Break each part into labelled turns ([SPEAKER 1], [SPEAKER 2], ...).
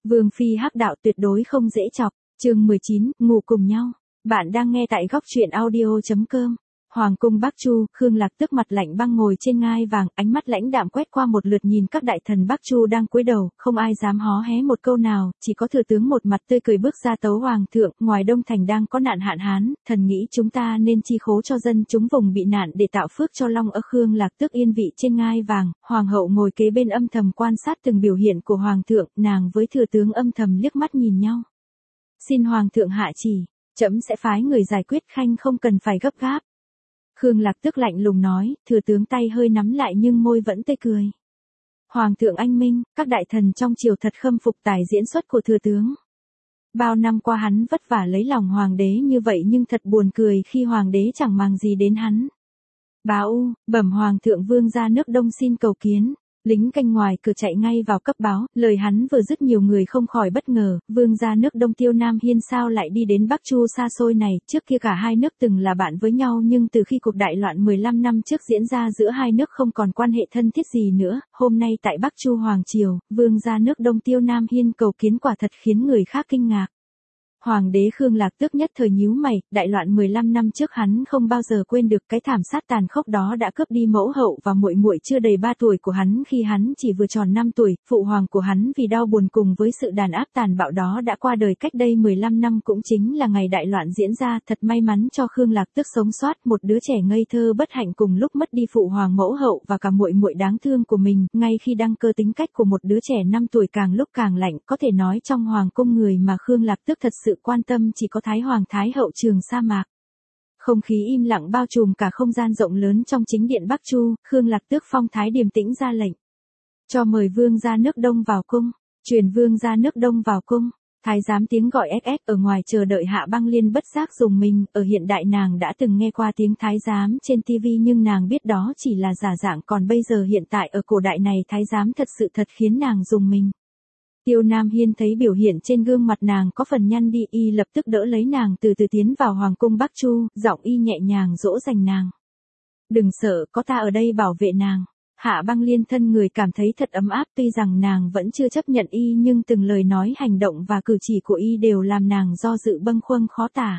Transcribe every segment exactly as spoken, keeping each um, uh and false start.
[SPEAKER 1] Vương phi hắc đạo tuyệt đối không dễ chọc. Chương mười chín, ngủ cùng nhau. Bạn đang nghe tại góc truyện audio chấm com. Hoàng cung Bắc Chu, Khương Lạc Tước mặt lạnh băng ngồi trên ngai vàng, ánh mắt lãnh đạm quét qua một lượt nhìn các đại thần Bắc Chu đang cúi đầu, không ai dám hó hé một câu nào, chỉ có thừa tướng một mặt tươi cười bước ra tấu hoàng thượng, ngoài Đông Thành đang có nạn hạn hán, thần nghĩ chúng ta nên chi khố cho dân chúng vùng bị nạn để tạo phước cho Long ở Khương Lạc Tước yên vị trên ngai vàng, hoàng hậu ngồi kế bên âm thầm quan sát từng biểu hiện của hoàng thượng, nàng với thừa tướng âm thầm liếc mắt nhìn nhau. Xin hoàng thượng hạ chỉ, trẫm sẽ phái người giải quyết khanh không cần phải gấp gáp. Khương Lạc Tước lạnh lùng nói, thừa tướng tay hơi nắm lại nhưng môi vẫn tươi cười. Hoàng thượng anh minh, các đại thần trong triều thật khâm phục tài diễn xuất của thừa tướng. Bao năm qua hắn vất vả lấy lòng hoàng đế như vậy nhưng thật buồn cười khi hoàng đế chẳng màng gì đến hắn. Bá U, bẩm hoàng thượng vương ra nước Đông xin cầu kiến. Lính canh ngoài cửa chạy ngay vào cấp báo, lời hắn vừa dứt nhiều người không khỏi bất ngờ, vương gia nước Đông Tiêu Nam Hiên sao lại đi đến Bắc Chu xa xôi này, trước kia cả hai nước từng là bạn với nhau nhưng từ khi cuộc đại loạn mười lăm năm trước diễn ra giữa hai nước không còn quan hệ thân thiết gì nữa, hôm nay tại Bắc Chu Hoàng Triều, vương gia nước Đông Tiêu Nam Hiên cầu kiến quả thật khiến người khác kinh ngạc. Hoàng đế Khương Lạc Tước nhất thời nhíu mày, đại loạn mười lăm năm trước hắn không bao giờ quên được cái thảm sát tàn khốc đó đã cướp đi mẫu hậu và muội muội chưa đầy ba tuổi của hắn khi hắn chỉ vừa tròn năm tuổi, phụ hoàng của hắn vì đau buồn cùng với sự đàn áp tàn bạo đó đã qua đời cách đây mười lăm năm cũng chính là ngày đại loạn diễn ra, thật may mắn cho Khương Lạc Tước sống sót, một đứa trẻ ngây thơ bất hạnh cùng lúc mất đi phụ hoàng mẫu hậu và cả muội muội đáng thương của mình, ngay khi đăng cơ tính cách của một đứa trẻ năm tuổi càng lúc càng lạnh, có thể nói trong hoàng cung người mà Khương Lạc Tước thật sự quan tâm chỉ có Thái Hoàng Thái Hậu Trường Sa Mạc. Không khí im lặng bao trùm cả không gian rộng lớn trong chính điện Bắc Chu, Khương Lạc Tước phong thái điềm tĩnh ra lệnh. Cho mời vương gia nước Đông vào cung, truyền vương gia nước Đông vào cung. Thái giám tiếng gọi ép ép ở ngoài chờ đợi Hạ Băng Liên bất giác dùng mình, ở hiện đại nàng đã từng nghe qua tiếng thái giám trên tivi nhưng nàng biết đó chỉ là giả dạng, còn bây giờ hiện tại ở cổ đại này thái giám thật sự thật khiến nàng dùng mình. Tiêu Nam Hiên thấy biểu hiện trên gương mặt nàng có phần nhăn đi, y lập tức đỡ lấy nàng từ từ tiến vào hoàng cung Bắc Chu, giọng y nhẹ nhàng dỗ dành nàng. Đừng sợ, có ta ở đây bảo vệ nàng. Hạ Băng Liên thân người cảm thấy thật ấm áp, tuy rằng nàng vẫn chưa chấp nhận y nhưng từng lời nói hành động và cử chỉ của y đều làm nàng do dự bâng khuâng khó tả.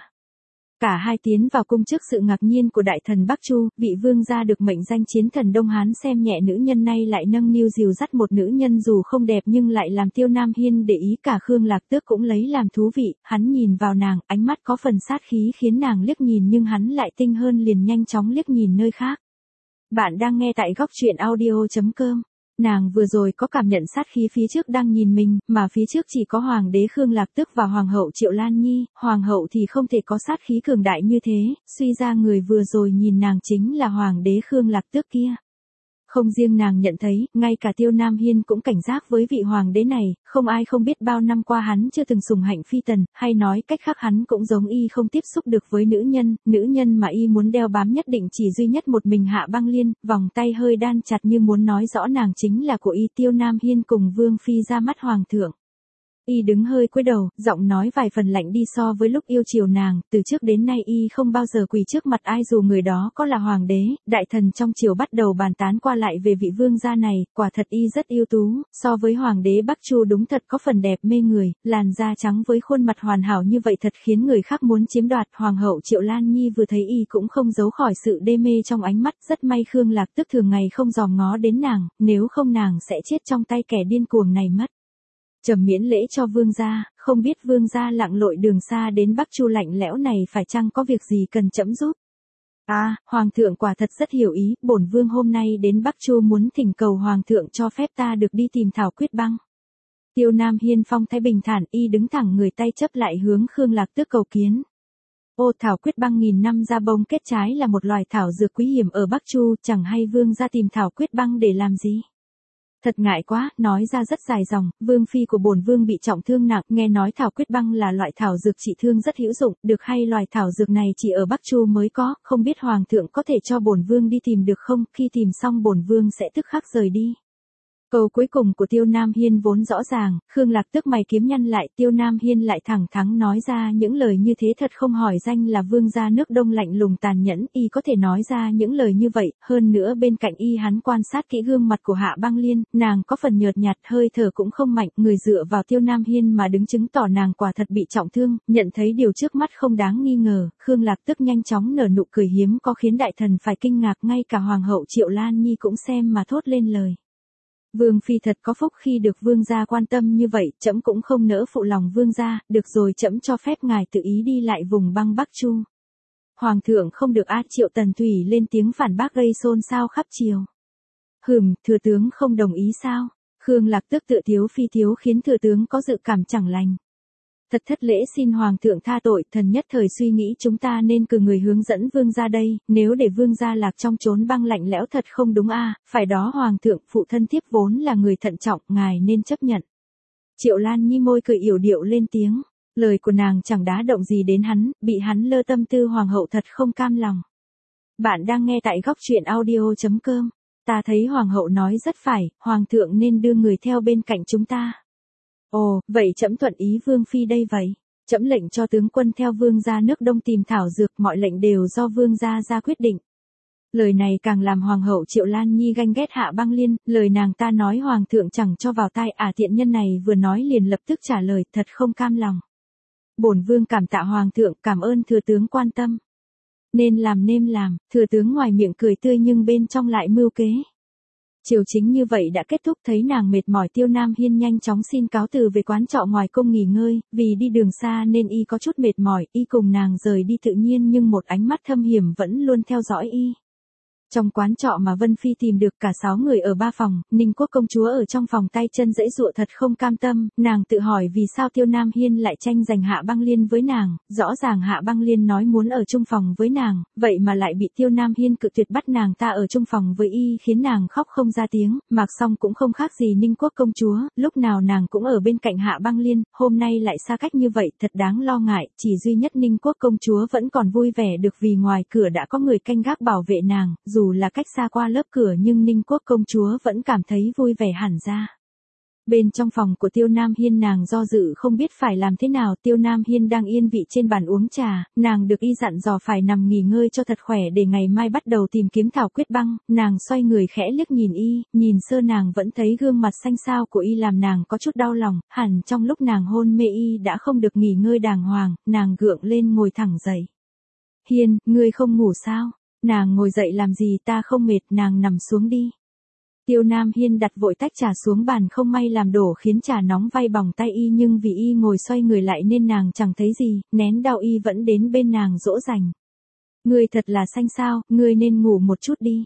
[SPEAKER 1] Cả hai tiến vào cung trước sự ngạc nhiên của đại thần Bắc Chu, vị vương gia được mệnh danh chiến thần Đông Hán xem nhẹ nữ nhân nay lại nâng niu dìu dắt một nữ nhân dù không đẹp nhưng lại làm Tiêu Nam Hiên để ý, cả Khương Lạc Tước cũng lấy làm thú vị, hắn nhìn vào nàng, ánh mắt có phần sát khí khiến nàng liếc nhìn nhưng hắn lại tinh hơn liền nhanh chóng liếc nhìn nơi khác. Bạn đang nghe tại góc truyện audio chấm com. Nàng vừa rồi có cảm nhận sát khí phía trước đang nhìn mình, mà phía trước chỉ có hoàng đế Khương Lạc Tước và hoàng hậu Triệu Lan Nhi, hoàng hậu thì không thể có sát khí cường đại như thế, suy ra người vừa rồi nhìn nàng chính là hoàng đế Khương Lạc Tước kia. Không riêng nàng nhận thấy, ngay cả Tiêu Nam Hiên cũng cảnh giác với vị hoàng đế này, không ai không biết bao năm qua hắn chưa từng sủng hạnh phi tần, hay nói cách khác hắn cũng giống y không tiếp xúc được với nữ nhân, nữ nhân mà y muốn đeo bám nhất định chỉ duy nhất một mình Hạ Băng Liên, vòng tay hơi đan chặt như muốn nói rõ nàng chính là của y. Tiêu Nam Hiên cùng vương phi ra mắt hoàng thượng. Y đứng hơi cúi đầu, giọng nói vài phần lạnh đi so với lúc yêu chiều nàng, từ trước đến nay y không bao giờ quỳ trước mặt ai dù người đó có là hoàng đế, đại thần trong triều bắt đầu bàn tán qua lại về vị vương gia này, quả thật y rất ưu tú, so với hoàng đế Bắc Chu đúng thật có phần đẹp mê người, làn da trắng với khuôn mặt hoàn hảo như vậy thật khiến người khác muốn chiếm đoạt. Hoàng hậu Triệu Lan Nhi vừa thấy y cũng không giấu khỏi sự đê mê trong ánh mắt, rất may Khương Lạc Tước thường ngày không dòm ngó đến nàng, nếu không nàng sẽ chết trong tay kẻ điên cuồng này mất. Trầm miễn lễ cho vương gia, không biết vương gia lặn lội đường xa đến Bắc Chu lạnh lẽo này phải chăng có việc gì cần trẫm giúp? À, hoàng thượng quả thật rất hiểu ý, bổn vương hôm nay đến Bắc Chu muốn thỉnh cầu hoàng thượng cho phép ta được đi tìm Thảo Quyết Băng. Tiêu Nam Hiên phong thái bình thản, y đứng thẳng người tay chấp lại hướng Khương Lạc Tước cầu kiến. Ô, Thảo Quyết Băng nghìn năm ra bông kết trái là một loài thảo dược quý hiếm ở Bắc Chu, chẳng hay vương gia tìm Thảo Quyết Băng để làm gì? Thật ngại quá, nói ra rất dài dòng, vương phi của bổn vương bị trọng thương nặng, nghe nói Thảo Quyết Băng là loại thảo dược trị thương rất hữu dụng, được hay loài thảo dược này chỉ ở Bắc Chu mới có, không biết hoàng thượng có thể cho bổn vương đi tìm được không, khi tìm xong bổn vương sẽ tức khắc rời đi. Câu cuối cùng của Tiêu Nam Hiên vốn rõ ràng, Khương Lạc tức mày kiếm nhăn lại, Tiêu Nam Hiên lại thẳng thắn nói ra những lời như thế thật không hỏi danh là vương gia nước Đông lạnh lùng tàn nhẫn, y có thể nói ra những lời như vậy, hơn nữa bên cạnh y hắn quan sát kỹ gương mặt của Hạ Băng Liên, nàng có phần nhợt nhạt, hơi thở cũng không mạnh, người dựa vào Tiêu Nam Hiên mà đứng chứng tỏ nàng quả thật bị trọng thương, nhận thấy điều trước mắt không đáng nghi ngờ, Khương Lạc tức nhanh chóng nở nụ cười hiếm có khiến đại thần phải kinh ngạc, ngay cả hoàng hậu Triệu Lan Nhi cũng xem mà thốt lên lời. Vương phi thật có phúc khi được vương gia quan tâm như vậy, trẫm cũng không nỡ phụ lòng vương gia, được rồi, trẫm cho phép ngài tự ý đi lại vùng băng Bắc Chu. Hoàng thượng không được át. Triệu Tần Thủy lên tiếng phản bác gây xôn xao khắp triều. Hừm, thừa tướng không đồng ý sao? Khương Lạc tức tự thiếu phi thiếu khiến thừa tướng có dự cảm chẳng lành. Thật thất lễ, xin hoàng thượng tha tội, thần nhất thời suy nghĩ chúng ta nên cử người hướng dẫn vương gia đây, nếu để vương gia lạc trong chốn băng lạnh lẽo thật không đúng a, phải đó hoàng thượng, phụ thân thiếp vốn là người thận trọng, ngài nên chấp nhận. Triệu Lan Nhi môi cười yểu điệu lên tiếng, lời của nàng chẳng đá động gì đến hắn, bị hắn lơ tâm tư hoàng hậu thật không cam lòng. Bạn đang nghe tại góc truyện audio chấm com, ta thấy hoàng hậu nói rất phải, hoàng thượng nên đưa người theo bên cạnh chúng ta. Ồ, vậy trẫm thuận ý vương phi đây vậy. Trẫm lệnh cho tướng quân theo vương gia nước Đông tìm thảo dược, mọi lệnh đều do vương gia ra quyết định. Lời này càng làm hoàng hậu Triệu Lan Nhi ganh ghét Hạ Băng Liên, lời nàng ta nói hoàng thượng chẳng cho vào tai, à tiện nhân này vừa nói liền lập tức trả lời, thật không cam lòng. Bổn vương cảm tạ hoàng thượng, cảm ơn thừa tướng quan tâm. Nên làm nên làm, thừa tướng ngoài miệng cười tươi nhưng bên trong lại mưu kế. Chiều chính như vậy đã kết thúc, thấy nàng mệt mỏi, Tiêu Nam Hiên nhanh chóng xin cáo từ về quán trọ ngoài cung nghỉ ngơi, vì đi đường xa nên y có chút mệt mỏi, y cùng nàng rời đi tự nhiên nhưng một ánh mắt thâm hiểm vẫn luôn theo dõi y. Trong quán trọ mà Vân Phi tìm được cả sáu người ở ba phòng, Ninh Quốc công chúa ở trong phòng tay chân giãy giụa thật không cam tâm, nàng tự hỏi vì sao Tiêu Nam Hiên lại tranh giành Hạ Băng Liên với nàng, rõ ràng Hạ Băng Liên nói muốn ở chung phòng với nàng, vậy mà lại bị Tiêu Nam Hiên cự tuyệt bắt nàng ta ở chung phòng với y, khiến nàng khóc không ra tiếng. Mạc Song cũng không khác gì Ninh Quốc công chúa, lúc nào nàng cũng ở bên cạnh Hạ Băng Liên, hôm nay lại xa cách như vậy, thật đáng lo ngại, chỉ duy nhất Ninh Quốc công chúa vẫn còn vui vẻ được vì ngoài cửa đã có người canh gác bảo vệ nàng, dù là cách xa qua lớp cửa nhưng Ninh Quốc công chúa vẫn cảm thấy vui vẻ hẳn ra. Bên trong phòng của Tiêu Nam Hiên nàng do dự không biết phải làm thế nào, Tiêu Nam Hiên đang yên vị trên bàn uống trà, nàng được y dặn dò phải nằm nghỉ ngơi cho thật khỏe để ngày mai bắt đầu tìm kiếm thảo quyết băng, nàng xoay người khẽ liếc nhìn y, nhìn sơ nàng vẫn thấy gương mặt xanh xao của y làm nàng có chút đau lòng, hẳn trong lúc nàng hôn mê y đã không được nghỉ ngơi đàng hoàng, nàng gượng lên ngồi thẳng dậy. Hiên, ngươi không ngủ sao? Nàng ngồi dậy làm gì, ta không mệt, nàng nằm xuống đi. Tiêu Nam Hiên đặt vội tách trà xuống bàn, không may làm đổ khiến trà nóng vay bỏng tay y, nhưng vì y ngồi xoay người lại nên nàng chẳng thấy gì, nén đau y vẫn đến bên nàng dỗ dành. Ngươi thật là xanh sao, ngươi nên ngủ một chút đi.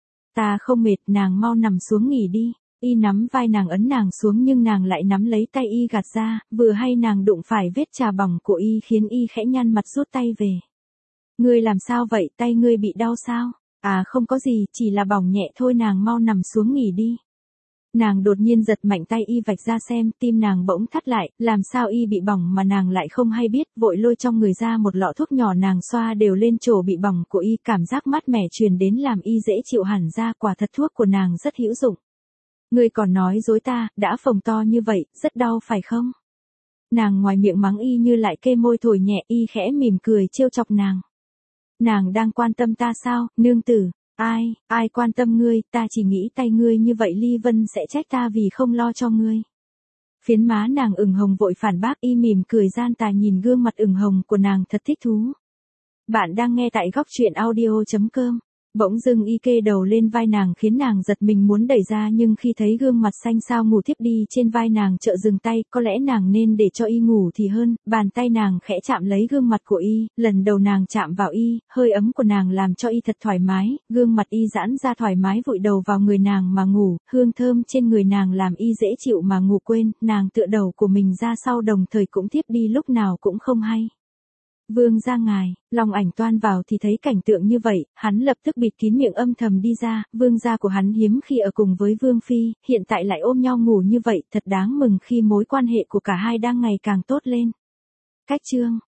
[SPEAKER 1] Ta không mệt, nàng mau nằm xuống nghỉ đi. Y nắm vai nàng ấn nàng xuống nhưng nàng lại nắm lấy tay y gạt ra, vừa hay nàng đụng phải vết trà bỏng của y khiến y khẽ nhăn mặt rút tay về. Ngươi làm sao vậy, tay ngươi bị đau sao? À không có gì, chỉ là bỏng nhẹ thôi, nàng mau nằm xuống nghỉ đi. Nàng đột nhiên giật mạnh tay y vạch ra xem, tim nàng bỗng thắt lại, làm sao y bị bỏng mà nàng lại không hay biết, vội lôi trong người ra một lọ thuốc nhỏ, nàng xoa đều lên chỗ bị bỏng của y, cảm giác mát mẻ truyền đến làm y dễ chịu hẳn ra, quả thật thuốc của nàng rất hữu dụng. Ngươi còn nói dối ta, đã phồng to như vậy, rất đau phải không? Nàng ngoài miệng mắng y như lại kê môi thổi nhẹ, y khẽ mỉm cười trêu chọc nàng. Nàng đang quan tâm ta sao, nương tử? Ai, ai quan tâm ngươi, ta chỉ nghĩ tay ngươi như vậy Ly Vân sẽ trách ta vì không lo cho ngươi. Phiến má nàng ửng hồng vội phản bác, y mỉm cười gian tà nhìn gương mặt ửng hồng của nàng thật thích thú. Bạn đang nghe tại góc truyện audio chấm com. Bỗng dưng y kê đầu lên vai nàng khiến nàng giật mình muốn đẩy ra, nhưng khi thấy gương mặt xanh xao ngủ thiếp đi trên vai nàng chợt dừng tay, có lẽ nàng nên để cho y ngủ thì hơn, bàn tay nàng khẽ chạm lấy gương mặt của y, lần đầu nàng chạm vào y, hơi ấm của nàng làm cho y thật thoải mái, gương mặt y giãn ra thoải mái vội đầu vào người nàng mà ngủ, hương thơm trên người nàng làm y dễ chịu mà ngủ quên, nàng tựa đầu của mình ra sau đồng thời cũng thiếp đi lúc nào cũng không hay. Vương gia ngài, Long Ảnh toan vào thì thấy cảnh tượng như vậy, hắn lập tức bịt kín miệng âm thầm đi ra, vương gia của hắn hiếm khi ở cùng với vương phi, hiện tại lại ôm nhau ngủ như vậy, thật đáng mừng khi mối quan hệ của cả hai đang ngày càng tốt lên. Cách chương